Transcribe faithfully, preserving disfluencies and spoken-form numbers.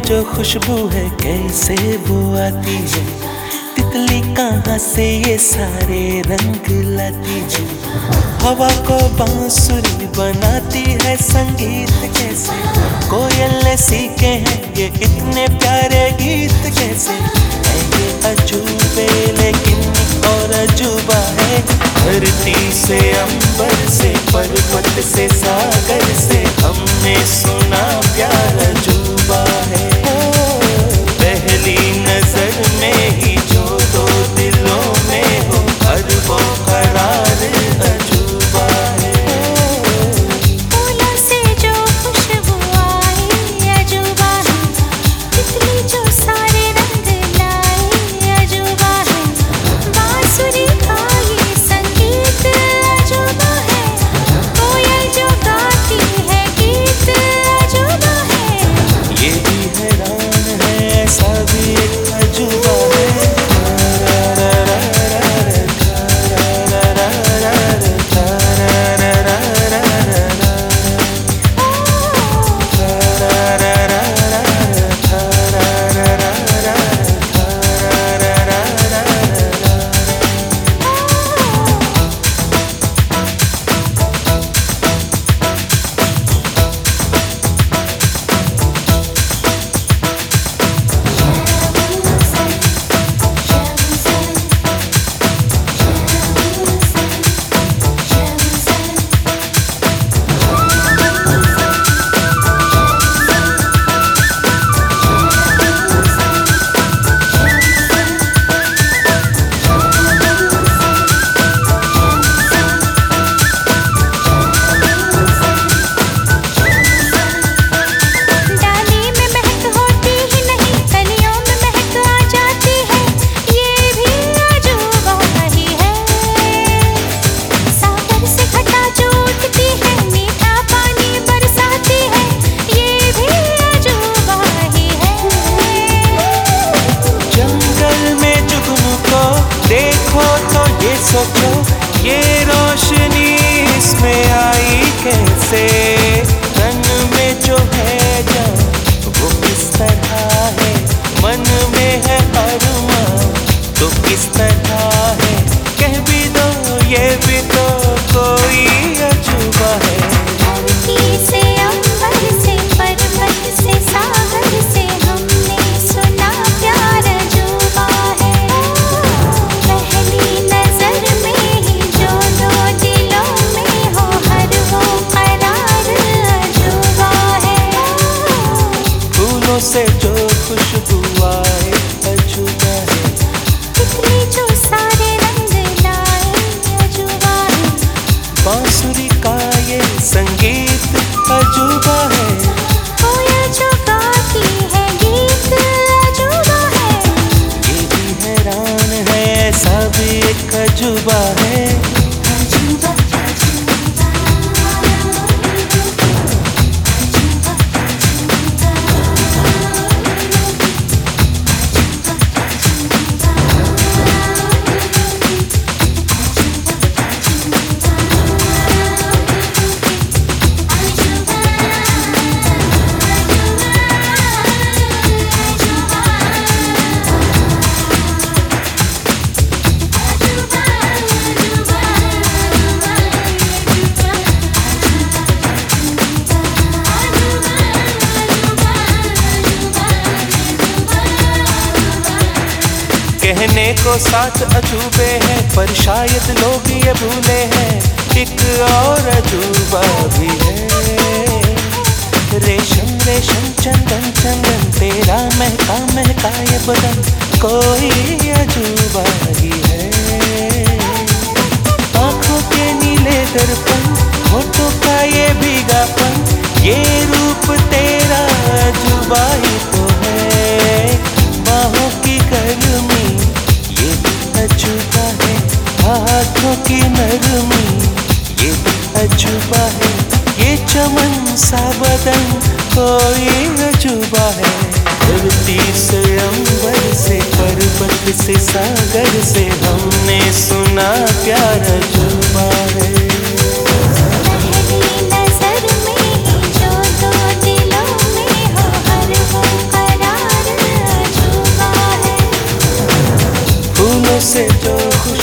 जो खुशबू है कैसे वो आती है, तितली कहाँ से ये सारे रंग लाती है। हवा को बांसुरी बनाती है संगीत कैसे, कोयल ने सीखे हैं ये इतने प्यारे गीत कैसे। है ये अजूबे लेकिन और अजूबा है, धरती से अंबर से पर्वत से सागर से हमने सुना प्यार अजूबा है। पहली नजर में ही जो दो दिलों में हो हर वो करार अजूबा है। फूलों से जो खुशबू आई अजूबा है, तितली जो सारे रंग लाई अजूबा है। बांसुरी का ये संगीत अजूबा है, कोयल जो गाती है गीत अजूबा है। ये भी हैरान है ऐसा भी एक अजूबा है। सोचो ये रोशनी इसमें आई कैसे, तन में जो है जान वो किस तरह है, मन में है अरमां तो किस तरह है। कह भी दो ये भी तो कोई अजूबा है। धरती से अंबर से पर्वत से सागर से हमने सुना प्यार अजूबा है। पहली नजर में ही जो दो दिलों में हो हर वो करार अजूबा है। फूलों से जो खुशबू आए अजूबा है, तितली जो सारे रंग लाए अजूबा है। बांसुरी का ये संगीत अजूबा है, कोयल जो गाती है गीत अजूबा है। ये भी हैरान है ऐसा भी एक अजूबा है। अजूबा कहने को साथ अजूबे हैं पर शायद लोग ये भूले हैं एक और अजूबा भी है। रेशम रेशम चंदन चंदन तेरा महका महका ये बदन कोई अजूबा ही है। आंखों के नीले दर्पण होठों का ये भीगापन, ये रूप तेरा अजूबा ही तो है। बाहों की गर्मी ये भी अजूबा है, हाथों की नरमी ये भी अजूबा है। ये चमन सा बदन कोई अजूबा है। धरती से अंबर से पर्वत से सागर से हमने सुना प्यार अजूबा है। पहली नजर में ही जो दो दिलों में हो हर वो करार से जो खुश